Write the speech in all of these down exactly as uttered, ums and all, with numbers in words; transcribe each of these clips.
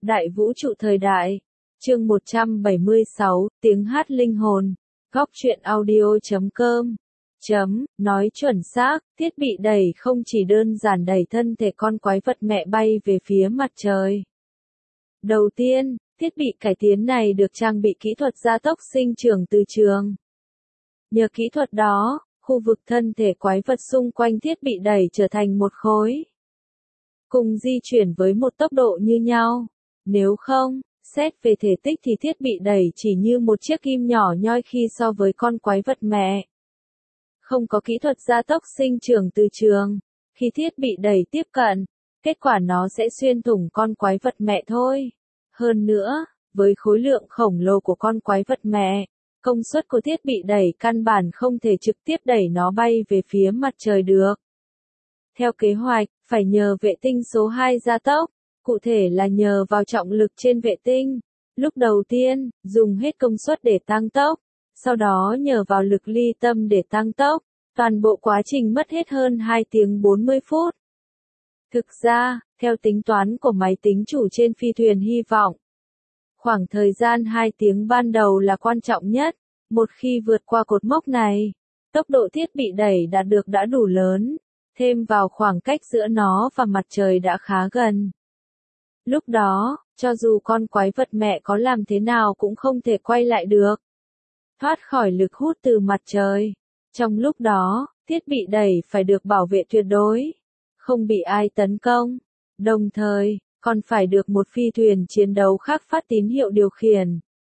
Đại vũ trụ thời đại. Chương một trăm bảy mươi sáu, tiếng hát linh hồn. Góc truyện audio chấm com. Chấm, nói chuẩn xác, thiết bị đẩy không chỉ đơn giản đẩy thân thể con quái vật mẹ bay về phía mặt trời. Đầu tiên, thiết bị cải tiến này được trang bị kỹ thuật gia tốc sinh trưởng từ trường. Nhờ kỹ thuật đó, khu vực thân thể quái vật xung quanh thiết bị đẩy trở thành một khối, cùng di chuyển với một tốc độ như nhau. Nếu không, xét về thể tích thì thiết bị đẩy chỉ như một chiếc kim nhỏ nhoi khi so với con quái vật mẹ. Không có kỹ thuật gia tốc sinh trưởng từ trường, khi thiết bị đẩy tiếp cận, kết quả nó sẽ xuyên thủng con quái vật mẹ thôi. Hơn nữa, với khối lượng khổng lồ của con quái vật mẹ, công suất của thiết bị đẩy căn bản không thể trực tiếp đẩy nó bay về phía mặt trời được. Theo kế hoạch, phải nhờ vệ tinh số hai gia tốc, cụ thể là nhờ vào trọng lực trên vệ tinh. Lúc đầu tiên, dùng hết công suất để tăng tốc, sau đó nhờ vào lực ly tâm để tăng tốc. Toàn bộ quá trình mất hết hơn hai tiếng bốn mươi phút. Thực ra, theo tính toán của máy tính chủ trên phi thuyền hy vọng, khoảng thời gian hai tiếng ban đầu là quan trọng nhất. Một khi vượt qua cột mốc này, tốc độ thiết bị đẩy đạt được đã đủ lớn, thêm vào khoảng cách giữa nó và mặt trời đã khá gần. Lúc đó, cho dù con quái vật mẹ có làm thế nào cũng không thể quay lại được, thoát khỏi lực hút từ mặt trời. Trong lúc đó, thiết bị đẩy phải được bảo vệ tuyệt đối, không bị ai tấn công, đồng thời, còn phải được một phi thuyền chiến đấu khác phát tín hiệu điều khiển.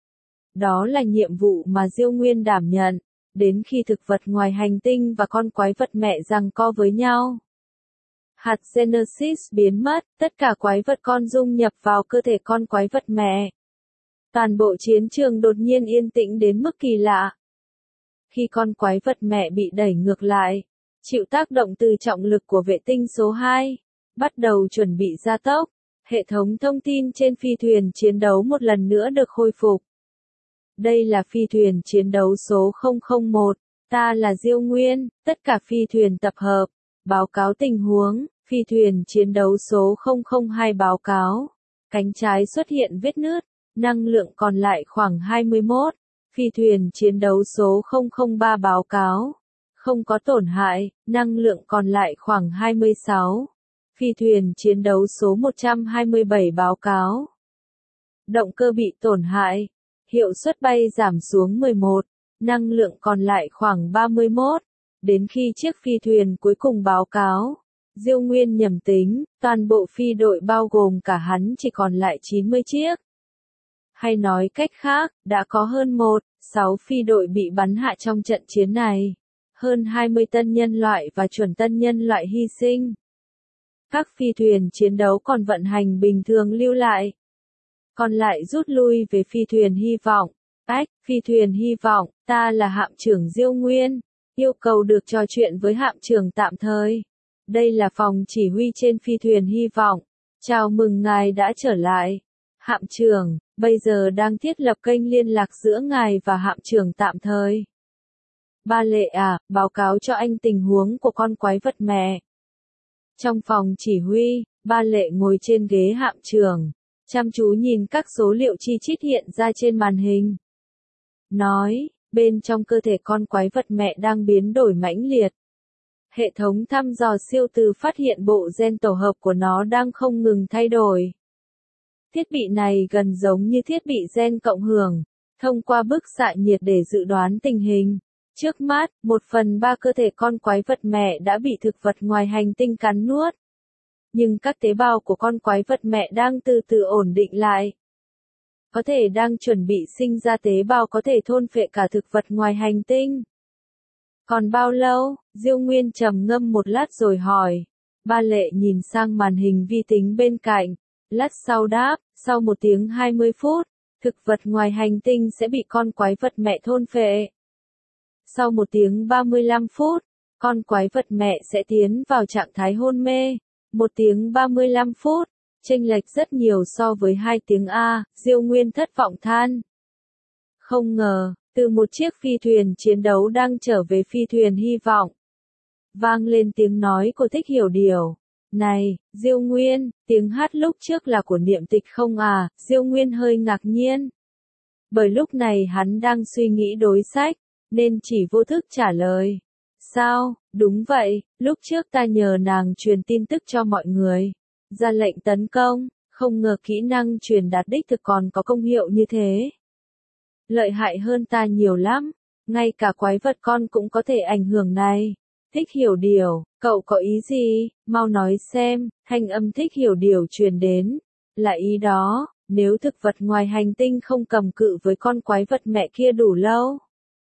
Đó là nhiệm vụ mà Diêu Nguyên đảm nhận, đến khi thực vật ngoài hành tinh và con quái vật mẹ giằng co với nhau. Hạt Genesis biến mất, tất cả quái vật con dung nhập vào cơ thể con quái vật mẹ. Toàn bộ chiến trường đột nhiên yên tĩnh đến mức kỳ lạ. Khi con quái vật mẹ bị đẩy ngược lại, chịu tác động từ trọng lực của vệ tinh số hai, bắt đầu chuẩn bị gia tốc, hệ thống thông tin trên phi thuyền chiến đấu một lần nữa được khôi phục. Đây là phi thuyền chiến đấu số không không một, ta là Diêu Nguyên, tất cả phi thuyền tập hợp, báo cáo tình huống, phi thuyền chiến đấu số không không hai báo cáo, cánh trái xuất hiện vết nứt, năng lượng còn lại khoảng hai mươi mốt. Phi thuyền chiến đấu số không không ba báo cáo, không có tổn hại, năng lượng còn lại khoảng hai mươi sáu. Phi thuyền chiến đấu số một trăm hai mươi bảy báo cáo, động cơ bị tổn hại, hiệu suất bay giảm xuống mười một, năng lượng còn lại khoảng ba mươi mốt. Đến khi chiếc phi thuyền cuối cùng báo cáo, Diêu Nguyên nhầm tính, toàn bộ phi đội bao gồm cả hắn chỉ còn lại chín mươi chiếc. Hay nói cách khác, đã có hơn một phẩy sáu phi đội bị bắn hạ trong trận chiến này. Hơn hai mươi tân nhân loại và chuẩn tân nhân loại hy sinh. Các phi thuyền chiến đấu còn vận hành bình thường lưu lại. Còn lại rút lui về phi thuyền hy vọng. Ách, phi thuyền hy vọng, ta là hạm trưởng Diêu Nguyên. Yêu cầu được trò chuyện với hạm trưởng tạm thời. Đây là phòng chỉ huy trên phi thuyền hy vọng. Chào mừng ngài đã trở lại. Hạm trưởng, bây giờ đang thiết lập kênh liên lạc giữa ngài và hạm trưởng tạm thời. Ba Lệ à, báo cáo cho anh tình huống của con quái vật mẹ. Trong phòng chỉ huy, Ba Lệ ngồi trên ghế hạm trưởng, chăm chú nhìn các số liệu chi chít hiện ra trên màn hình. Nói, bên trong cơ thể con quái vật mẹ đang biến đổi mãnh liệt. Hệ thống thăm dò siêu từ phát hiện bộ gen tổ hợp của nó đang không ngừng thay đổi. Thiết bị này gần giống như thiết bị gen cộng hưởng, thông qua bức xạ nhiệt để dự đoán tình hình. Trước mắt, một phần ba cơ thể con quái vật mẹ đã bị thực vật ngoài hành tinh cắn nuốt. Nhưng các tế bào của con quái vật mẹ đang từ từ ổn định lại. Có thể đang chuẩn bị sinh ra tế bào có thể thôn phệ cả thực vật ngoài hành tinh. Còn bao lâu? Diêu Nguyên trầm ngâm một lát rồi hỏi. Ba Lệ nhìn sang màn hình vi tính bên cạnh. Lát sau đáp, sau một tiếng hai mươi phút, thực vật ngoài hành tinh sẽ bị con quái vật mẹ thôn phệ. Sau một tiếng ba mươi lăm phút, con quái vật mẹ sẽ tiến vào trạng thái hôn mê. Một tiếng ba mươi lăm phút, chênh lệch rất nhiều so với hai tiếng A, Diêu Nguyên thất vọng than. Không ngờ, từ một chiếc phi thuyền chiến đấu đang trở về phi thuyền hy vọng. Vang lên tiếng nói của Thích Hiểu Điều. Này, Diêu Nguyên, tiếng hát lúc trước là của Niệm Tịch không à? Diêu Nguyên hơi ngạc nhiên. Bởi lúc này hắn đang suy nghĩ đối sách, nên chỉ vô thức trả lời. Sao, đúng vậy, lúc trước ta nhờ nàng truyền tin tức cho mọi người. Ra lệnh tấn công, không ngờ kỹ năng truyền đạt đích thực còn có công hiệu như thế. Lợi hại hơn ta nhiều lắm, ngay cả quái vật con cũng có thể ảnh hưởng này. Thích hiểu điều, cậu có ý gì, mau nói xem, thanh âm thích hiểu điều truyền đến. Là ý đó, nếu thực vật ngoài hành tinh không cầm cự với con quái vật mẹ kia đủ lâu.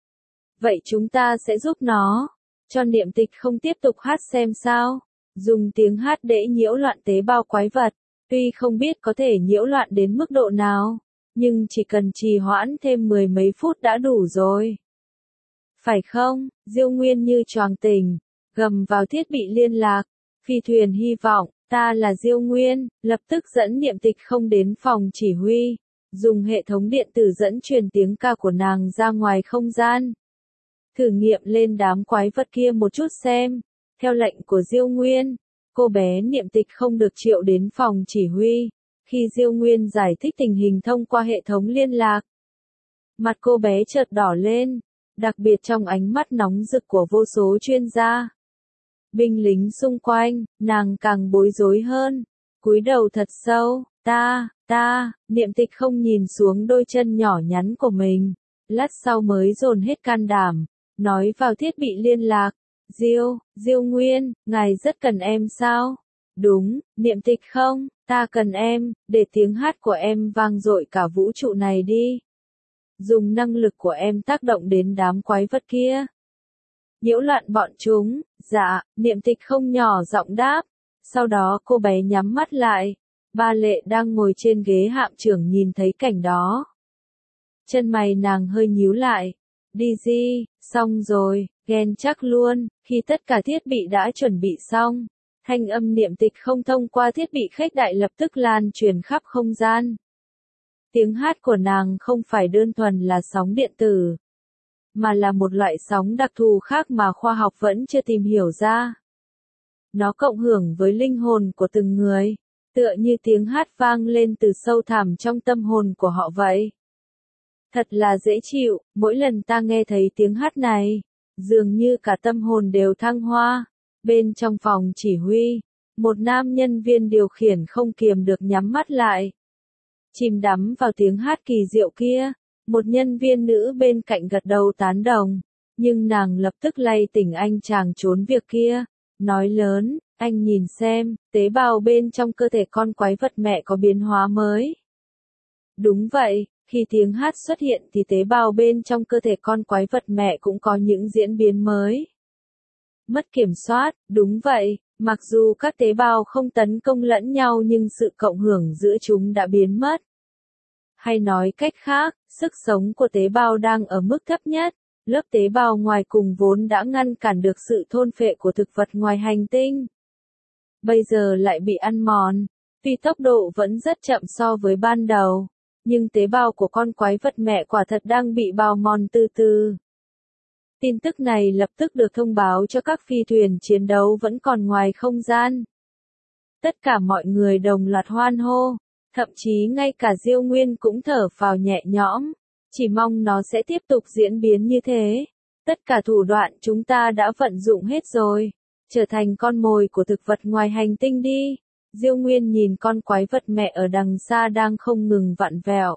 Vậy chúng ta sẽ giúp nó, cho Niệm Tịch không tiếp tục hát xem sao. Dùng tiếng hát để nhiễu loạn tế bào quái vật, tuy không biết có thể nhiễu loạn đến mức độ nào, nhưng chỉ cần trì hoãn thêm mười mấy phút đã đủ rồi. Phải không? Diêu Nguyên như choàng tỉnh, gầm vào thiết bị liên lạc. Phi thuyền hy vọng, ta là Diêu Nguyên, lập tức dẫn Niệm Tịch không đến phòng chỉ huy, dùng hệ thống điện tử dẫn truyền tiếng ca của nàng ra ngoài không gian. Thử nghiệm lên đám quái vật kia một chút xem. Theo lệnh của Diêu Nguyên, cô bé Niệm Tịch không được triệu đến phòng chỉ huy. Khi Diêu Nguyên giải thích tình hình thông qua hệ thống liên lạc, mặt cô bé chợt đỏ lên, đặc biệt trong ánh mắt nóng rực của vô số chuyên gia. Binh lính xung quanh, nàng càng bối rối hơn, cúi đầu thật sâu, ta, ta, Niệm Tịch không nhìn xuống đôi chân nhỏ nhắn của mình, lát sau mới dồn hết can đảm, nói vào thiết bị liên lạc. Diêu, Diêu Nguyên, ngài rất cần em sao? Đúng, Niệm Tịch không, ta cần em, để tiếng hát của em vang dội cả vũ trụ này đi. Dùng năng lực của em tác động đến đám quái vật kia. Nhiễu loạn bọn chúng, dạ, Niệm Tịch không nhỏ giọng đáp. Sau đó cô bé nhắm mắt lại. Ba Lệ đang ngồi trên ghế hạm trưởng nhìn thấy cảnh đó. Chân mày nàng hơi nhíu lại. Đi gì, xong rồi, ghen chắc luôn, khi tất cả thiết bị đã chuẩn bị xong. Thanh âm Niệm Tịch không thông qua thiết bị khuếch đại lập tức lan truyền khắp không gian. Tiếng hát của nàng không phải đơn thuần là sóng điện tử, mà là một loại sóng đặc thù khác mà khoa học vẫn chưa tìm hiểu ra. Nó cộng hưởng với linh hồn của từng người, tựa như tiếng hát vang lên từ sâu thẳm trong tâm hồn của họ vậy. Thật là dễ chịu, mỗi lần ta nghe thấy tiếng hát này, dường như cả tâm hồn đều thăng hoa. Bên trong phòng chỉ huy, một nam nhân viên điều khiển không kiềm được nhắm mắt lại. Chìm đắm vào tiếng hát kỳ diệu kia, một nhân viên nữ bên cạnh gật đầu tán đồng, nhưng nàng lập tức lay tỉnh anh chàng trốn việc kia, nói lớn, anh nhìn xem, tế bào bên trong cơ thể con quái vật mẹ có biến hóa mới. Đúng vậy, khi tiếng hát xuất hiện thì tế bào bên trong cơ thể con quái vật mẹ cũng có những diễn biến mới. Mất kiểm soát, đúng vậy, mặc dù các tế bào không tấn công lẫn nhau nhưng sự cộng hưởng giữa chúng đã biến mất. Hay nói cách khác, sức sống của tế bào đang ở mức thấp nhất, lớp tế bào ngoài cùng vốn đã ngăn cản được sự thôn phệ của thực vật ngoài hành tinh. Bây giờ lại bị ăn mòn, tuy tốc độ vẫn rất chậm so với ban đầu, nhưng tế bào của con quái vật mẹ quả thật đang bị bào mòn từ từ. Tin tức này lập tức được thông báo cho các phi thuyền chiến đấu vẫn còn ngoài không gian. Tất cả mọi người đồng loạt hoan hô, thậm chí ngay cả Diêu Nguyên cũng thở phào nhẹ nhõm, chỉ mong nó sẽ tiếp tục diễn biến như thế. Tất cả thủ đoạn chúng ta đã vận dụng hết rồi, trở thành con mồi của thực vật ngoài hành tinh đi. Diêu Nguyên nhìn con quái vật mẹ ở đằng xa đang không ngừng vặn vẹo.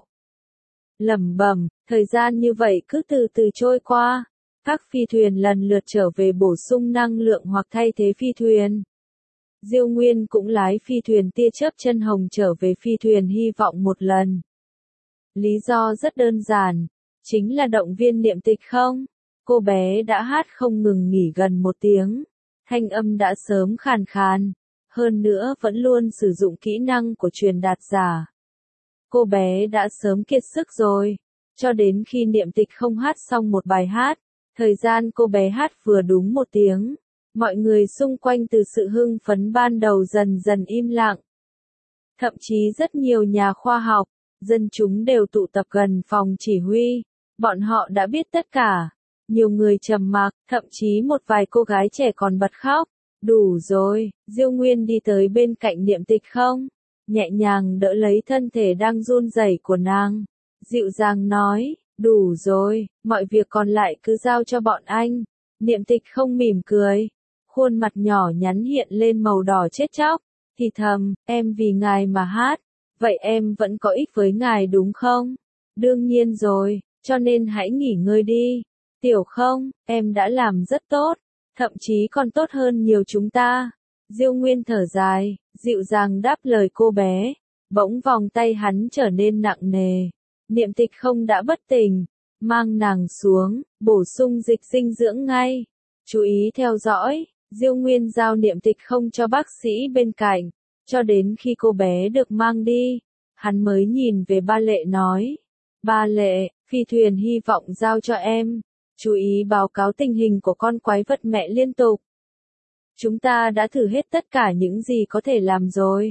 Lẩm bẩm, thời gian như vậy cứ từ từ trôi qua. Các phi thuyền lần lượt trở về bổ sung năng lượng hoặc thay thế phi thuyền. Diêu Nguyên cũng lái phi thuyền tia chớp chân hồng trở về phi thuyền hy vọng một lần. Lý do rất đơn giản, chính là động viên Niệm Tịch không? Cô bé đã hát không ngừng nghỉ gần một tiếng, thanh âm đã sớm khàn khàn, hơn nữa vẫn luôn sử dụng kỹ năng của truyền đạt giả. Cô bé đã sớm kiệt sức rồi, cho đến khi Niệm Tịch không hát xong một bài hát. Thời gian cô bé hát vừa đúng một tiếng, mọi người xung quanh từ sự hưng phấn ban đầu dần dần im lặng. Thậm chí rất nhiều nhà khoa học, dân chúng đều tụ tập gần phòng chỉ huy, bọn họ đã biết tất cả. Nhiều người trầm mặc, thậm chí một vài cô gái trẻ còn bật khóc. Đủ rồi, Diêu Nguyên đi tới bên cạnh Niệm Tịch không, nhẹ nhàng đỡ lấy thân thể đang run rẩy của nàng, dịu dàng nói, đủ rồi, mọi việc còn lại cứ giao cho bọn anh. Niệm Tịch không mỉm cười, khuôn mặt nhỏ nhắn hiện lên màu đỏ chết chóc, thì thầm, em vì ngài mà hát, vậy em vẫn có ích với ngài đúng không? Đương nhiên rồi, cho nên hãy nghỉ ngơi đi. Tiểu Không, em đã làm rất tốt, thậm chí còn tốt hơn nhiều chúng ta. Diêu Nguyên thở dài, dịu dàng đáp lời cô bé, bỗng vòng tay hắn trở nên nặng nề. Niệm Tịch Không đã bất tỉnh, mang nàng xuống, bổ sung dịch dinh dưỡng ngay. Chú ý theo dõi, Diêu Nguyên giao Niệm Tịch Không cho bác sĩ bên cạnh, cho đến khi cô bé được mang đi, hắn mới nhìn về Ba Lệ nói, Ba Lệ, phi thuyền hy vọng giao cho em, chú ý báo cáo tình hình của con quái vật mẹ liên tục. Chúng ta đã thử hết tất cả những gì có thể làm rồi.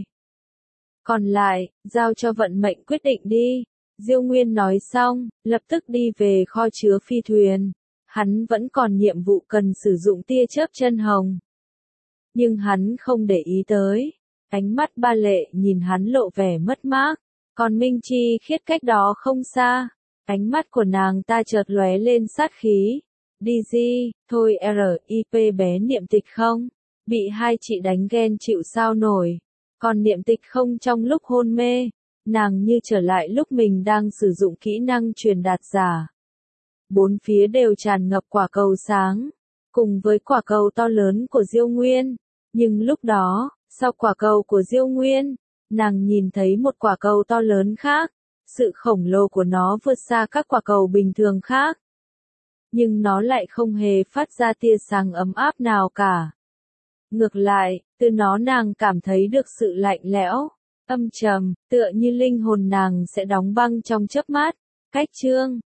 Còn lại, giao cho vận mệnh quyết định đi. Diêu Nguyên nói xong, lập tức đi về kho chứa phi thuyền. Hắn vẫn còn nhiệm vụ cần sử dụng tia chớp chân hồng. Nhưng hắn không để ý tới. Ánh mắt Ba Lệ nhìn hắn lộ vẻ mất mát. Còn Minh Chi khiết cách đó không xa. Ánh mắt của nàng ta chợt lóe lên sát khí. Đi gì, thôi R I P bé Niệm Tịch Không. Bị hai chị đánh ghen chịu sao nổi. Còn Niệm Tịch Không trong lúc hôn mê, nàng như trở lại lúc mình đang sử dụng kỹ năng truyền đạt giả. Bốn phía đều tràn ngập quả cầu sáng, cùng với quả cầu to lớn của Diêu Nguyên. Nhưng lúc đó, sau quả cầu của Diêu Nguyên, nàng nhìn thấy một quả cầu to lớn khác. Sự khổng lồ của nó vượt xa các quả cầu bình thường khác. Nhưng nó lại không hề phát ra tia sáng ấm áp nào cả. Ngược lại, từ nó nàng cảm thấy được sự lạnh lẽo, âm trầm, tựa như linh hồn nàng sẽ đóng băng trong chớp mắt. Cách chương